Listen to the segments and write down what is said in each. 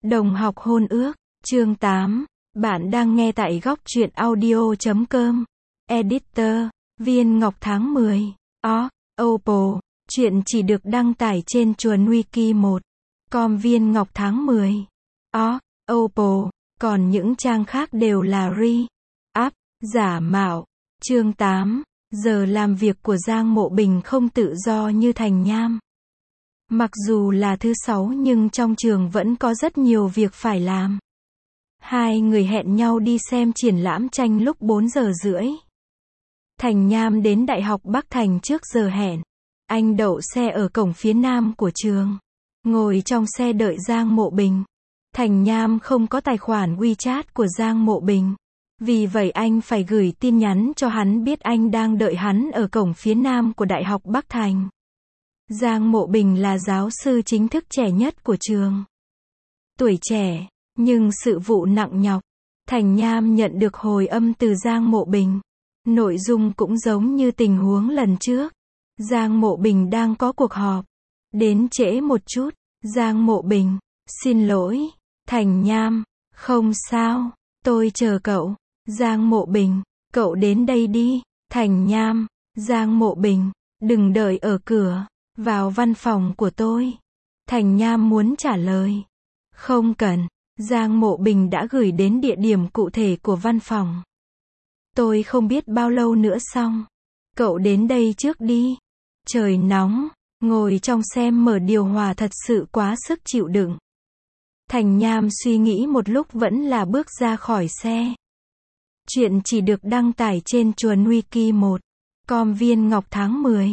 Đồng học hôn ước, chương 8. Bạn đang nghe tại góc truyện audio.com. Editor, Viên Ngọc tháng 10. Oppo. Chuyện chỉ được đăng tải trên chuồn wiki 1. Com Viên Ngọc tháng 10. Oppo. Còn những trang khác đều là re-up, giả mạo. Chương 8. Giờ làm việc của Giang Mộ Bình không tự do như Thành Nham. Mặc dù là thứ 6 nhưng trong trường vẫn có rất nhiều việc phải làm. Hai người hẹn nhau đi xem triển lãm tranh lúc 4 giờ rưỡi. Thành Nham đến Đại học Bắc Thành trước giờ hẹn. Anh đậu xe ở cổng phía nam của trường. Ngồi trong xe đợi Giang Mộ Bình. Thành Nham không có tài khoản WeChat của Giang Mộ Bình. Vì vậy anh phải gửi tin nhắn cho hắn biết anh đang đợi hắn ở cổng phía nam của Đại học Bắc Thành. Giang Mộ Bình là giáo sư chính thức trẻ nhất của trường. Tuổi trẻ, nhưng sự vụ nặng nhọc. Thành Nham nhận được hồi âm từ Giang Mộ Bình. Nội dung cũng giống như tình huống lần trước. Giang Mộ Bình đang có cuộc họp. Đến trễ một chút. Giang Mộ Bình, xin lỗi. Thành Nham, không sao, tôi chờ cậu. Giang Mộ Bình, cậu đến đây đi. Thành Nham, Giang Mộ Bình, đừng đợi ở cửa. Vào văn phòng của tôi. Thành Nham muốn trả lời. Không cần. Giang Mộ Bình đã gửi đến địa điểm cụ thể của văn phòng. Tôi không biết bao lâu nữa xong. Cậu đến đây trước đi. Trời nóng. Ngồi trong xe mở điều hòa thật sự quá sức chịu đựng. Thành Nham suy nghĩ một lúc vẫn là bước ra khỏi xe. Chuyện chỉ được đăng tải trên chuồn wiki 1. Com Viên Ngọc tháng 10.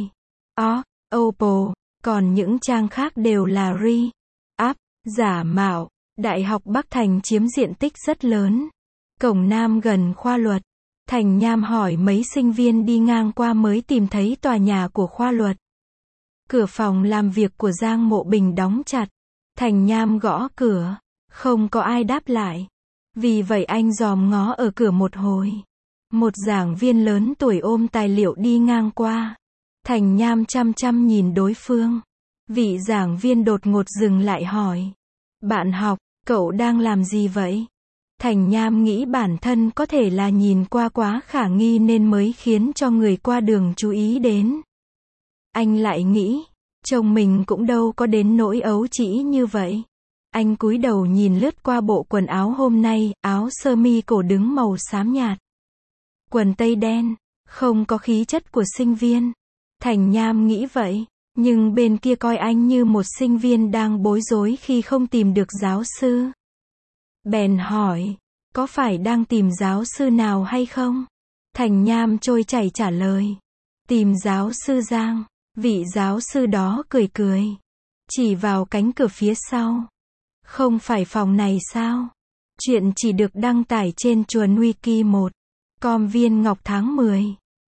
Oppo. Còn những trang khác đều là re-up, giả mạo. Đại học Bắc Thành chiếm diện tích rất lớn. Cổng Nam gần khoa luật. Thành Nham hỏi mấy sinh viên đi ngang qua mới tìm thấy tòa nhà của khoa luật. Cửa phòng làm việc của Giang Mộ Bình đóng chặt. Thành Nham gõ cửa. Không có ai đáp lại. Vì vậy anh dòm ngó ở cửa một hồi. Một giảng viên lớn tuổi ôm tài liệu đi ngang qua. Thành Nham chăm chăm nhìn đối phương. Vị giảng viên đột ngột dừng lại hỏi. Bạn học, cậu đang làm gì vậy? Thành Nham nghĩ bản thân có thể là nhìn qua quá khả nghi nên mới khiến cho người qua đường chú ý đến. Anh lại nghĩ, chồng mình cũng đâu có đến nỗi ấu trĩ như vậy. Anh cúi đầu nhìn lướt qua bộ quần áo hôm nay, áo sơ mi cổ đứng màu xám nhạt. Quần tây đen, không có khí chất của sinh viên. Thành Nham nghĩ vậy, nhưng bên kia coi anh như một sinh viên đang bối rối khi không tìm được giáo sư. Bèn hỏi, có phải đang tìm giáo sư nào hay không? Thành Nham trôi chảy trả lời, tìm giáo sư Giang. Vị giáo sư đó cười cười, chỉ vào cánh cửa phía sau. Không phải phòng này sao? Chuyện chỉ được đăng tải trên chuồn wiki 1. Com Viên Ngọc tháng 10.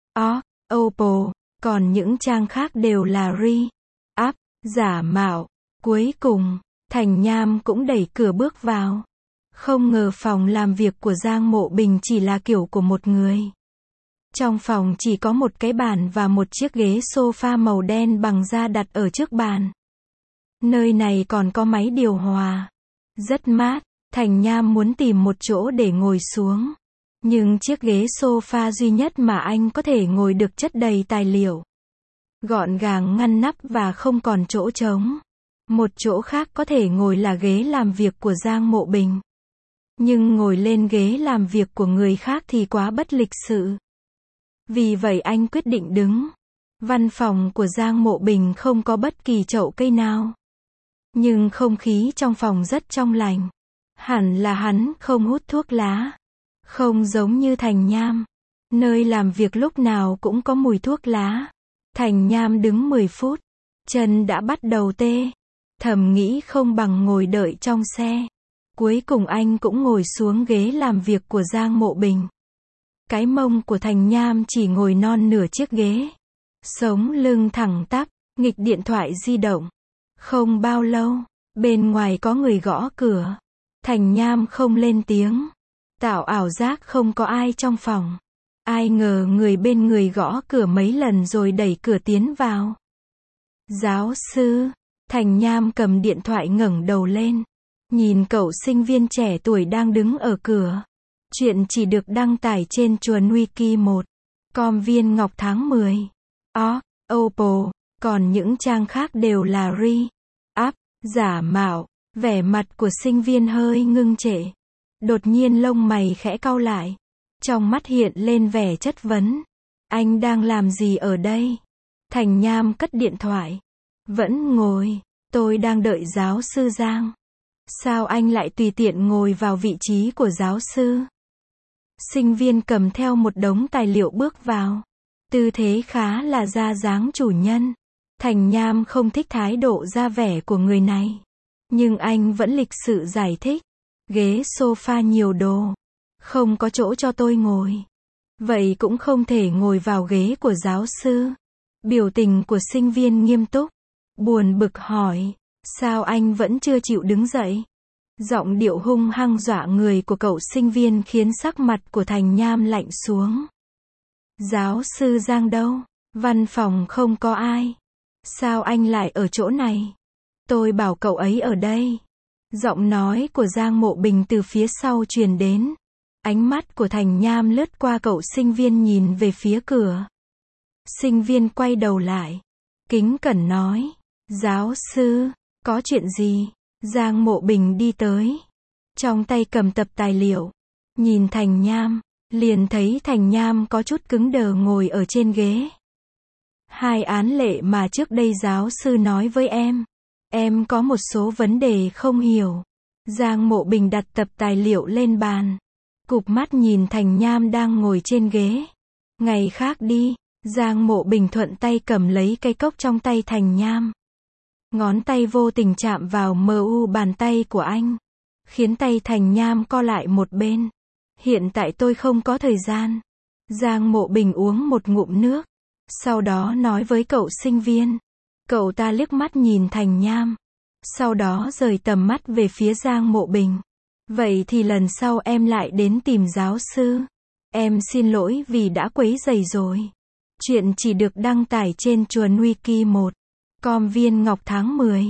Oppo. Còn những trang khác đều là re-up, giả mạo. Cuối cùng, Thành Nham cũng đẩy cửa bước vào. Không ngờ phòng làm việc của Giang Mộ Bình chỉ là kiểu của một người. Trong phòng chỉ có một cái bàn và một chiếc ghế sofa màu đen bằng da đặt ở trước bàn. Nơi này còn có máy điều hòa. Rất mát. Thành Nham muốn tìm một chỗ để ngồi xuống. Nhưng chiếc ghế sofa duy nhất mà anh có thể ngồi được chất đầy tài liệu. Gọn gàng ngăn nắp và không còn chỗ trống. Một chỗ khác có thể ngồi là ghế làm việc của Giang Mộ Bình. Nhưng ngồi lên ghế làm việc của người khác thì quá bất lịch sự. Vì vậy anh quyết định đứng. Văn phòng của Giang Mộ Bình không có bất kỳ chậu cây nào. Nhưng không khí trong phòng rất trong lành. Hẳn là hắn không hút thuốc lá. Không giống như Thành Nham. Nơi làm việc lúc nào cũng có mùi thuốc lá. Thành Nham đứng 10 phút. Chân đã bắt đầu tê. Thầm nghĩ không bằng ngồi đợi trong xe. Cuối cùng anh cũng ngồi xuống ghế làm việc của Giang Mộ Bình. Cái mông của Thành Nham chỉ ngồi non nửa chiếc ghế. Sống lưng thẳng tắp, nghịch điện thoại di động. Không bao lâu, bên ngoài có người gõ cửa. Thành Nham không lên tiếng. Tạo ảo giác không có ai trong phòng. Ai ngờ người bên người gõ cửa mấy lần rồi đẩy cửa tiến vào. Giáo sư. Thành Nham cầm điện thoại ngẩng đầu lên. nhìn cậu sinh viên trẻ tuổi đang đứng ở cửa. Chuyện chỉ được đăng tải trên Chuồn Wiki 1.com. Viên ngọc tháng 10. Oppo. Còn những trang khác đều là re-up, giả mạo. Vẻ mặt của sinh viên hơi ngưng trệ. Đột nhiên lông mày khẽ cau lại. Trong mắt hiện lên vẻ chất vấn. Anh đang làm gì ở đây? Thành Nham cất điện thoại. Vẫn ngồi. Tôi đang đợi giáo sư Giang. Sao anh lại tùy tiện ngồi vào vị trí của giáo sư? Sinh viên cầm theo một đống tài liệu bước vào. Tư thế khá là ra dáng chủ nhân. Thành Nham không thích thái độ ra vẻ của người này. Nhưng anh vẫn lịch sự giải thích. Ghế sofa nhiều đồ. Không có chỗ cho tôi ngồi. Vậy cũng không thể ngồi vào ghế của giáo sư. Biểu tình của sinh viên nghiêm túc. Buồn bực hỏi. Sao anh vẫn chưa chịu đứng dậy? Giọng điệu hung hăng dọa người của cậu sinh viên khiến sắc mặt của Thành Nham lạnh xuống. Giáo sư Giang đâu? Văn phòng không có ai. Sao anh lại ở chỗ này? Tôi bảo cậu ấy ở đây. Giọng nói của Giang Mộ Bình từ phía sau truyền đến. Ánh mắt của Thành Nham lướt qua cậu sinh viên nhìn về phía cửa. Sinh viên quay đầu lại. Kính cẩn nói. Giáo sư, có chuyện gì? Giang Mộ Bình đi tới. Trong tay cầm tập tài liệu. Nhìn Thành Nham. Liền thấy Thành Nham có chút cứng đờ ngồi ở trên ghế. Hai án lệ mà trước đây giáo sư nói với em. Em có một số vấn đề không hiểu. Giang Mộ Bình đặt tập tài liệu lên bàn. Cụp mắt nhìn Thành Nham đang ngồi trên ghế. Ngày khác đi. Giang Mộ Bình thuận tay cầm lấy cây cốc trong tay Thành Nham. Ngón tay vô tình chạm vào mu bàn tay của anh. Khiến tay Thành Nham co lại một bên. Hiện tại tôi không có thời gian. Giang Mộ Bình uống một ngụm nước. Sau đó nói với cậu sinh viên. Cậu ta liếc mắt nhìn Thành Nham. Sau đó rời tầm mắt về phía Giang Mộ Bình. Vậy thì lần sau em lại đến tìm giáo sư. Em xin lỗi vì đã quấy rầy rồi. Chuyện chỉ được đăng tải trên Chuồn Wiki 1.com. Viên ngọc tháng 10.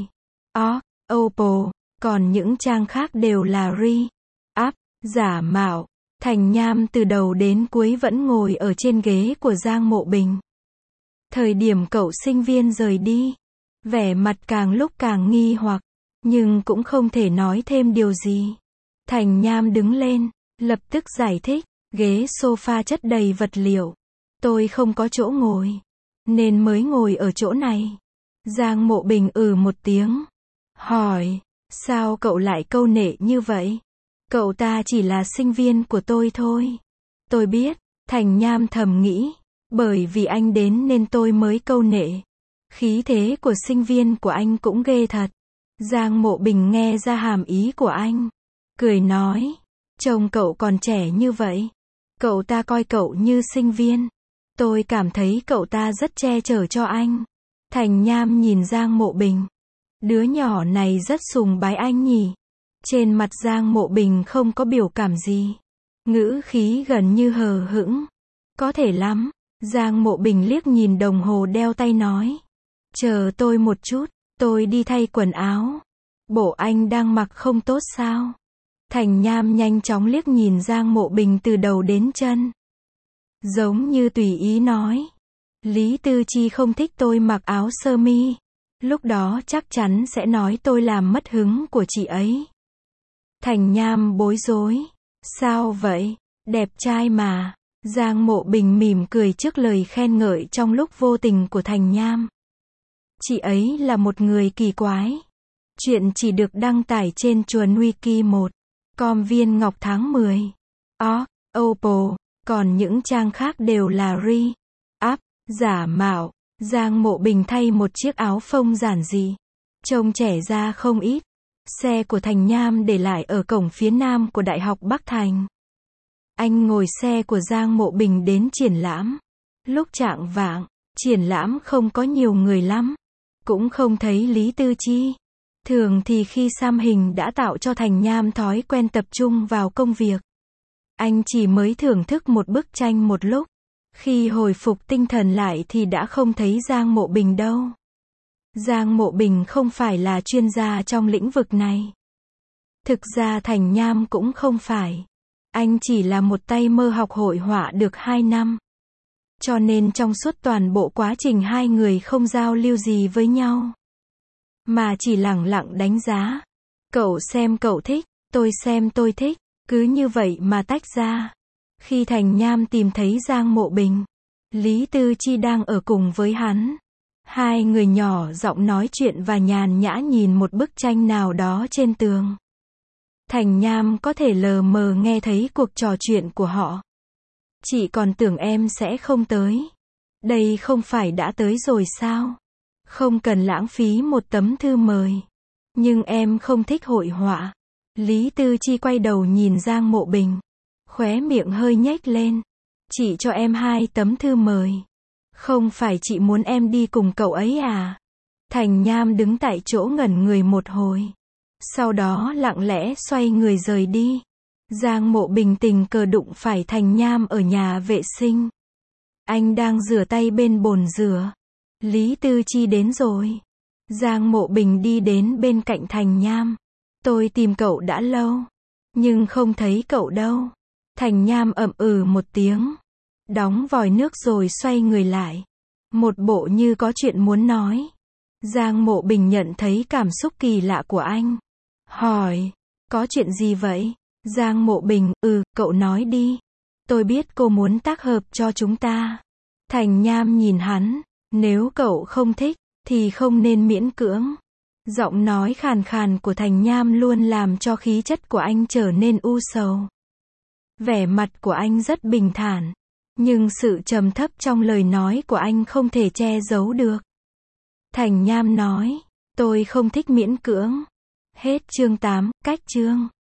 Oppo. Còn những trang khác đều là re-up, giả mạo. Thành Nham từ đầu đến cuối vẫn ngồi ở trên ghế của Giang Mộ Bình. Thời điểm cậu sinh viên rời đi, vẻ mặt càng lúc càng nghi hoặc, nhưng cũng không thể nói thêm điều gì. Thành Nham đứng lên, lập tức giải thích, ghế sofa chất đầy vật liệu. Tôi không có chỗ ngồi, nên mới ngồi ở chỗ này. Giang Mộ Bình một tiếng. Hỏi, sao cậu lại câu nệ như vậy? Cậu ta chỉ là sinh viên của tôi thôi. Tôi biết, Thành Nham thầm nghĩ. Bởi vì anh đến nên tôi mới câu nệ. Khí thế của sinh viên của anh cũng ghê thật. Giang Mộ Bình nghe ra hàm ý của anh. Cười nói. Trông cậu còn trẻ như vậy. Cậu ta coi cậu như sinh viên. Tôi cảm thấy cậu ta rất che chở cho anh. Thành Nham nhìn Giang Mộ Bình. Đứa nhỏ này rất sùng bái anh nhỉ. Trên mặt Giang Mộ Bình không có biểu cảm gì. Ngữ khí gần như hờ hững. Có thể lắm. Giang Mộ Bình liếc nhìn đồng hồ đeo tay nói. Chờ tôi một chút, tôi đi thay quần áo. Bộ anh đang mặc không tốt sao? Thành Nham nhanh chóng liếc nhìn Giang Mộ Bình từ đầu đến chân. Giống như tùy ý nói. Lý Tư Chi không thích tôi mặc áo sơ mi. Lúc đó chắc chắn sẽ nói tôi làm mất hứng của chị ấy. Thành Nham bối rối. Sao vậy? Đẹp trai mà. Giang Mộ Bình mỉm cười trước lời khen ngợi trong lúc vô tình của Thành Nham. Chị ấy là một người kỳ quái. Chuyện chỉ được đăng tải trên Chuồn Wiki 1.com. Viên ngọc tháng 10. Oppo. Còn những trang khác đều là re-up, giả mạo. Giang Mộ Bình thay một chiếc áo phông giản dị. Trông trẻ ra không ít. Xe của Thành Nham để lại ở cổng phía nam của Đại học Bắc Thành. Anh ngồi xe của Giang Mộ Bình đến triển lãm. Lúc chạng vạng, triển lãm không có nhiều người lắm. Cũng không thấy Lý Tư Chi. Thường thì khi xăm hình đã tạo cho Thành Nham thói quen tập trung vào công việc. Anh chỉ mới thưởng thức một bức tranh một lúc. Khi hồi phục tinh thần lại thì đã không thấy Giang Mộ Bình đâu. Giang Mộ Bình không phải là chuyên gia trong lĩnh vực này. Thực ra Thành Nham cũng không phải. Anh chỉ là một tay mơ học hội họa được 2 năm. Cho nên trong suốt toàn bộ quá trình hai người không giao lưu gì với nhau. Mà chỉ lẳng lặng đánh giá. Cậu xem cậu thích, tôi xem tôi thích. Cứ như vậy mà tách ra. Khi Thành Nham tìm thấy Giang Mộ Bình, Lý Tư Chi đang ở cùng với hắn. Hai người nhỏ giọng nói chuyện và nhàn nhã nhìn một bức tranh nào đó trên tường. Thành Nham có thể lờ mờ nghe thấy cuộc trò chuyện của họ. Chị còn tưởng em sẽ không tới. Đây không phải đã tới rồi sao? Không cần lãng phí một tấm thư mời. Nhưng em không thích hội họa. Lý Tư Chi quay đầu nhìn Giang Mộ Bình. Khóe miệng hơi nhếch lên. Chị cho em 2 tấm thư mời. Không phải chị muốn em đi cùng cậu ấy à? Thành Nham đứng tại chỗ ngẩn người một hồi. Sau đó lặng lẽ xoay người rời đi. Giang Mộ Bình tình cờ đụng phải Thành Nham ở nhà vệ sinh. Anh đang rửa tay bên bồn rửa. Lý Tư Chi đến rồi. Giang Mộ Bình đi đến bên cạnh Thành Nham. Tôi tìm cậu đã lâu. Nhưng không thấy cậu đâu. Thành Nham ậm ừ một tiếng. Đóng vòi nước rồi xoay người lại. Một bộ như có chuyện muốn nói. Giang Mộ Bình nhận thấy cảm xúc kỳ lạ của anh. Hỏi. Có chuyện gì vậy? Giang Mộ Bình, cậu nói đi. Tôi biết cô muốn tác hợp cho chúng ta. Thành Nham nhìn hắn. Nếu cậu không thích, thì không nên miễn cưỡng. Giọng nói khàn khàn của Thành Nham luôn làm cho khí chất của anh trở nên u sầu. Vẻ mặt của anh rất bình thản. Nhưng sự trầm thấp trong lời nói của anh không thể che giấu được. Thành Nham nói, tôi không thích miễn cưỡng. Hết chương 8, cách chương.